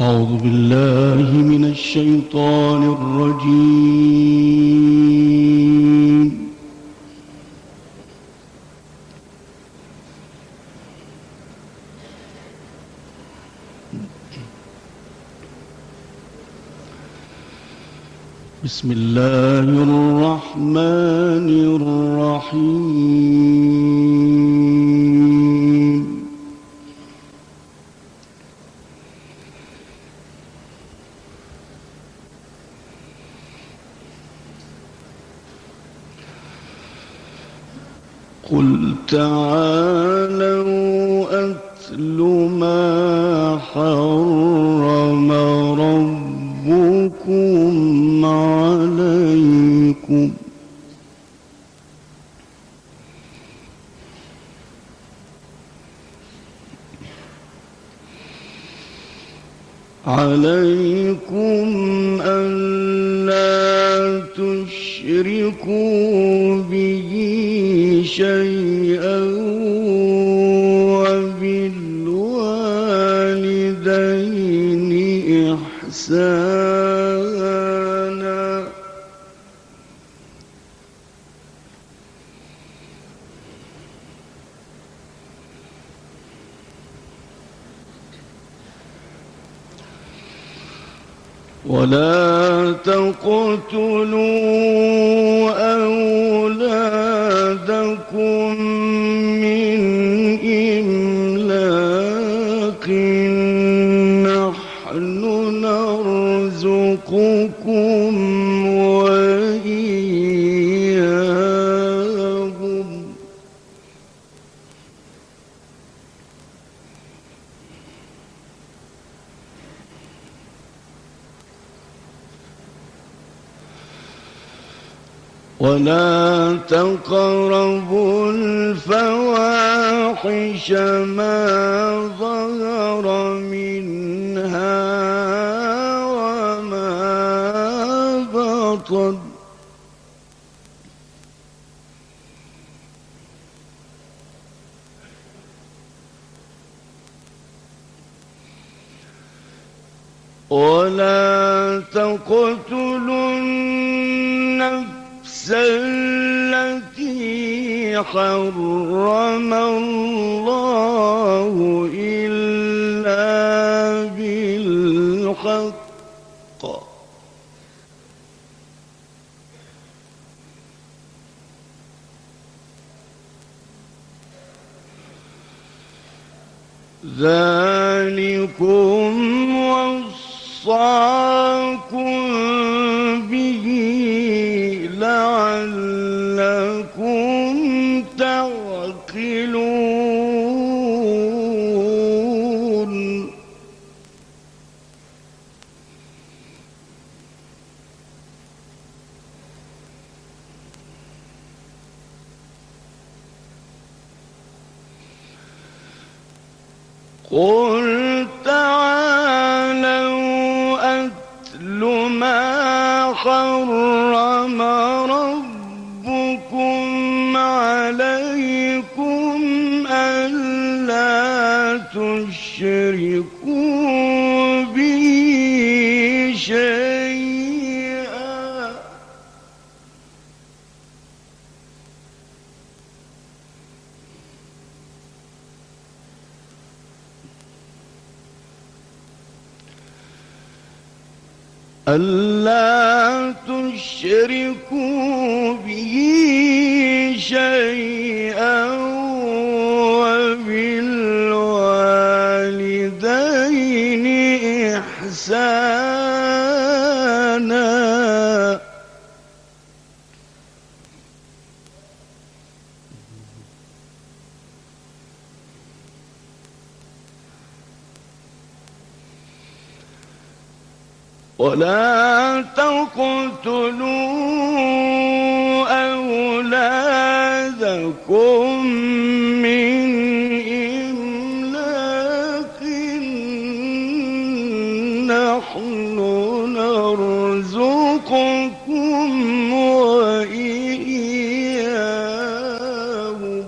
أعوذ بالله من الشيطان الرجيم. بسم الله الرحمن الرحيم. قل تعالوا أتل ما حرم ربكم عليكم ألا تشركوا به شيئا وبالوالدين إحسانا ولا تقتلوا أولادكم من إملاق نحن نرزقكم وإياهم ولا تقربوا الفواحش ما ظهر منها وما بطن ولا تقتلوا النفس التي حرم الله إلا بالحق ذلكم وصاكم به لعلكم تعقلون قل تعالوا أتل ما حرم ربكم عليكم ألا تشركوا به شيئا ألا تشركوا به شيئا وبالوالدين إحسانا ولا تقتلوا أولادكم من إملاق نحن نرزقكم وإياهم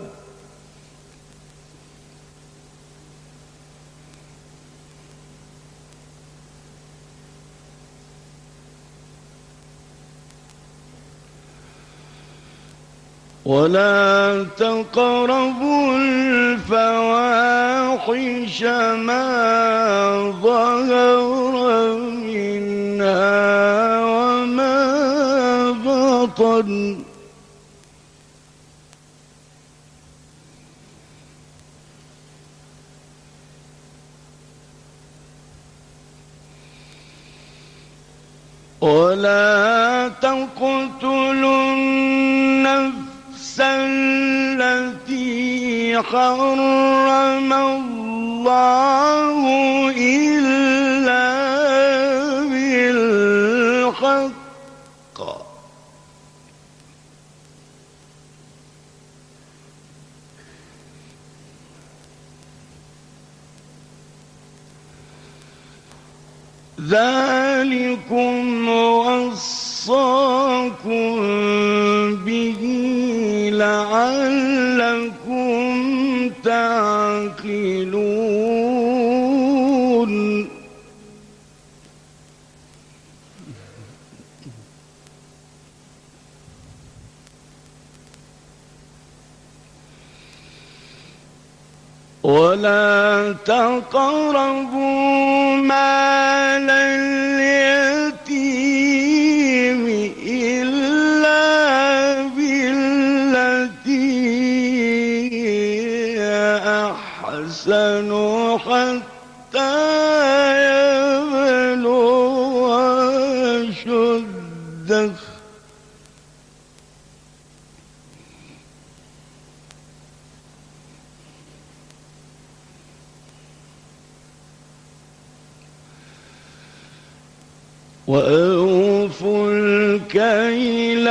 ولا تقربوا الفواحش ما ظهر منها وما بطن ولا تقتلوا النفس التي حرم الله إلا بالحق ذلكم وصاكم به لعلكم تعقلون ولا تقربوا مال اليتيم إلا بالتي أحسن حتى يبلغ أشده وأوفوا الكيل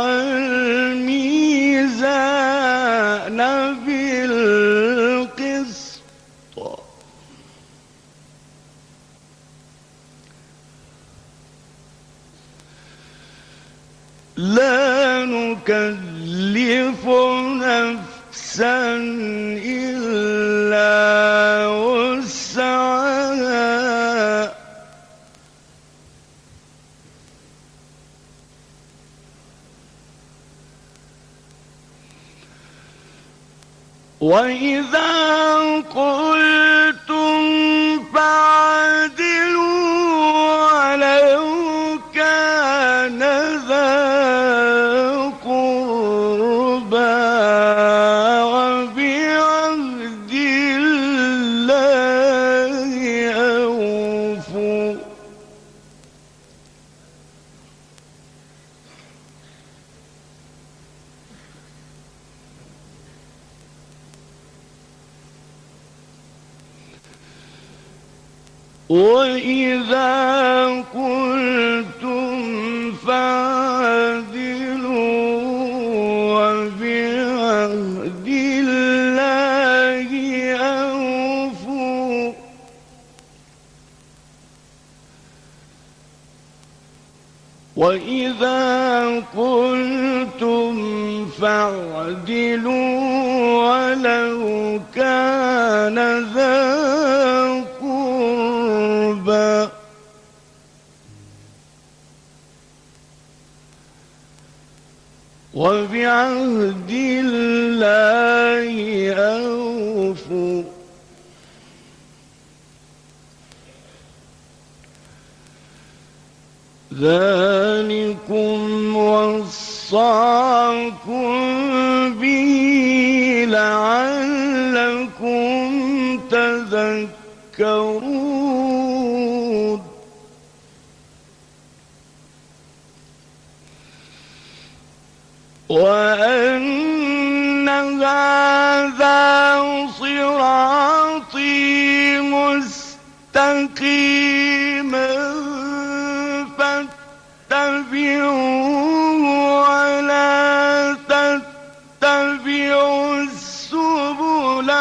والميزان بالقسط لا نكلف نفسا إلا وسعها وإذا قلتم فاعدلوا ولو كان ذا قربى وبعهد الله أوفوا وإذا قلتم فاعدلوا وبعهد الله أوفوا وإذا قلتم فاعدلوا ولو كان ذا قربى وبعهد الله أوفوا ذلكم وصاكم به لعلكم تذكرون وأن هذا صراطي مستقيما فاتبعوه ولا تتبعوا السبل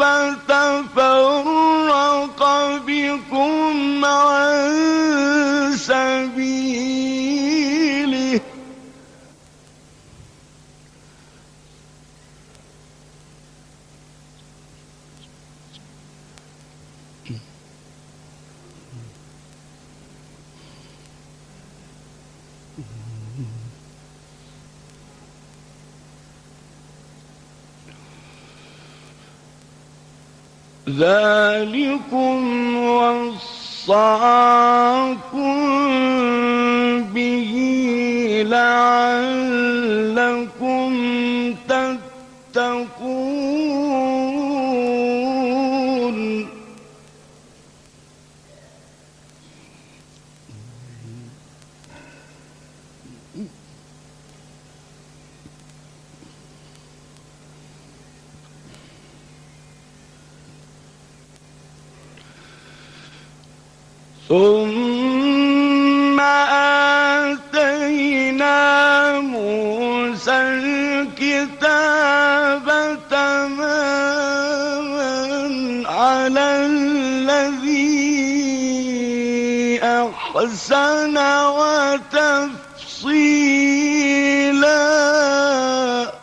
فتفرق بكم عن سبيله ذلكم وصاكم به لعلكم تتقون. ثم آتينا موسى الكتاب تماما على الذي أحسن وتفصيلا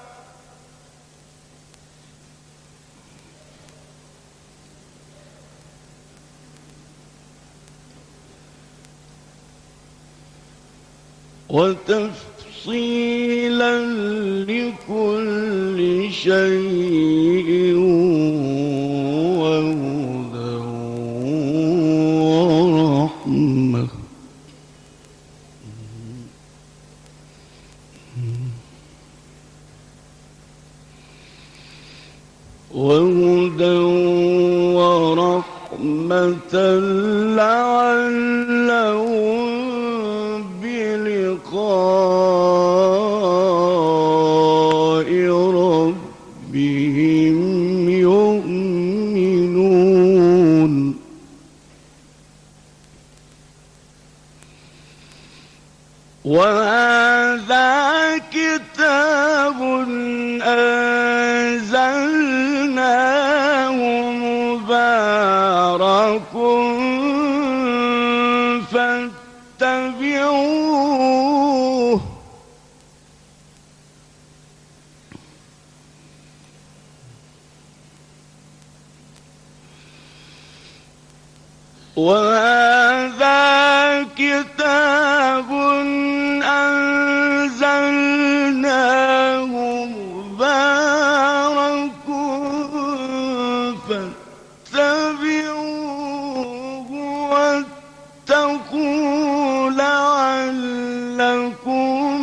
لكل شيء وهدى ورحمة لعلهم بلقاء ربهم يؤمنون. وهذا كتاب أنزلناه مبارك فاتبعوه وهذا كتاب أنزلناه مبارك فاتبعوه واتقوا لعلكم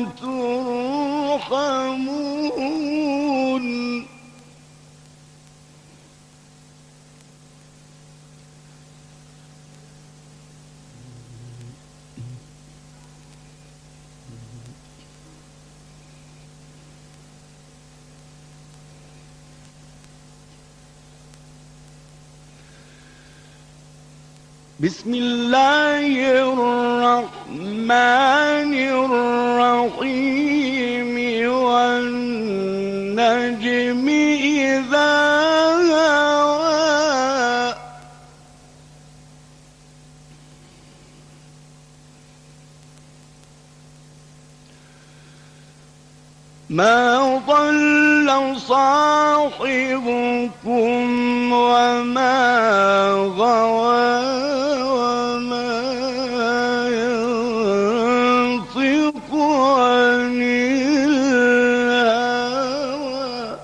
ترحمون. بسم الله الرحمن الرحيم. والنجم إذا هوى ما ضل صاحبكم وما غوى وما ينطق عن الهوى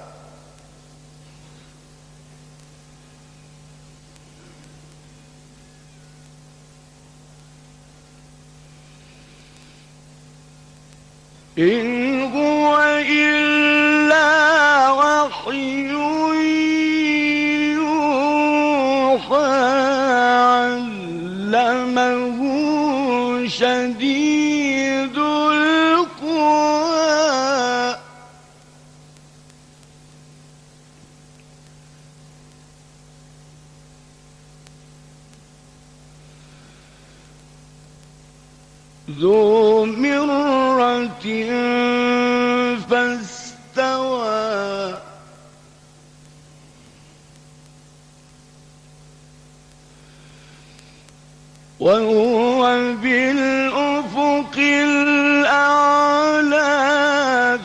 إن هو إلا وحي يوحى علمه شديد القوى ذو مرة فاستوى وهو بالأفق الأعلى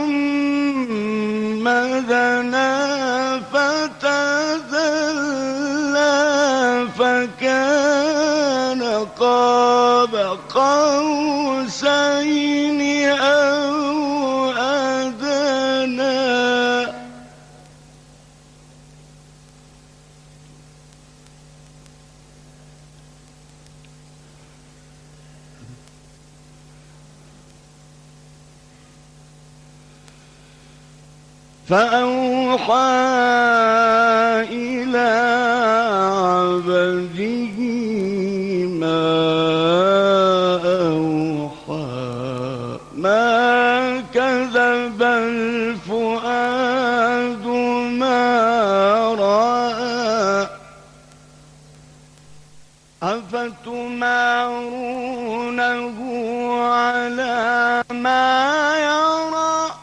ثم دنا فتدلى فكان قاب قوسين أو أدنى فأوحى إلى عبده ما أوحى ما كذب الفؤاد ما رأى أفتمارونه على ما يرى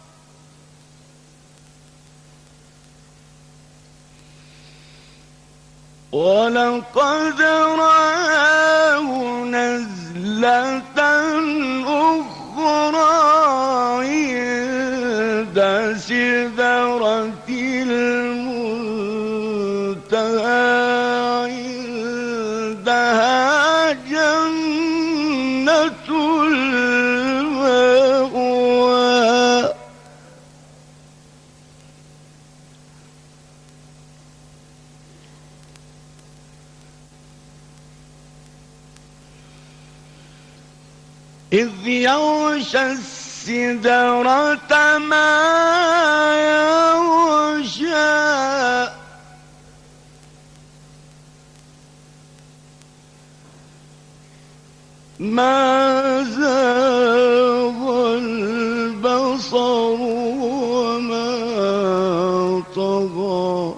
ولقد رآه نزلة أخرى عند سدرة المنتهى عندها جنة المأوى إذ يغشى السدرة ما يغشى ما زاغ البصر وما طغى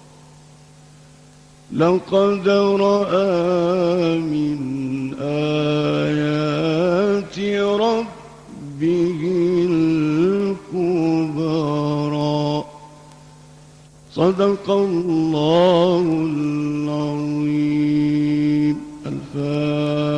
لقد رأى من آيات ربه الكبرى صدق الله العظيم. الفاتحة.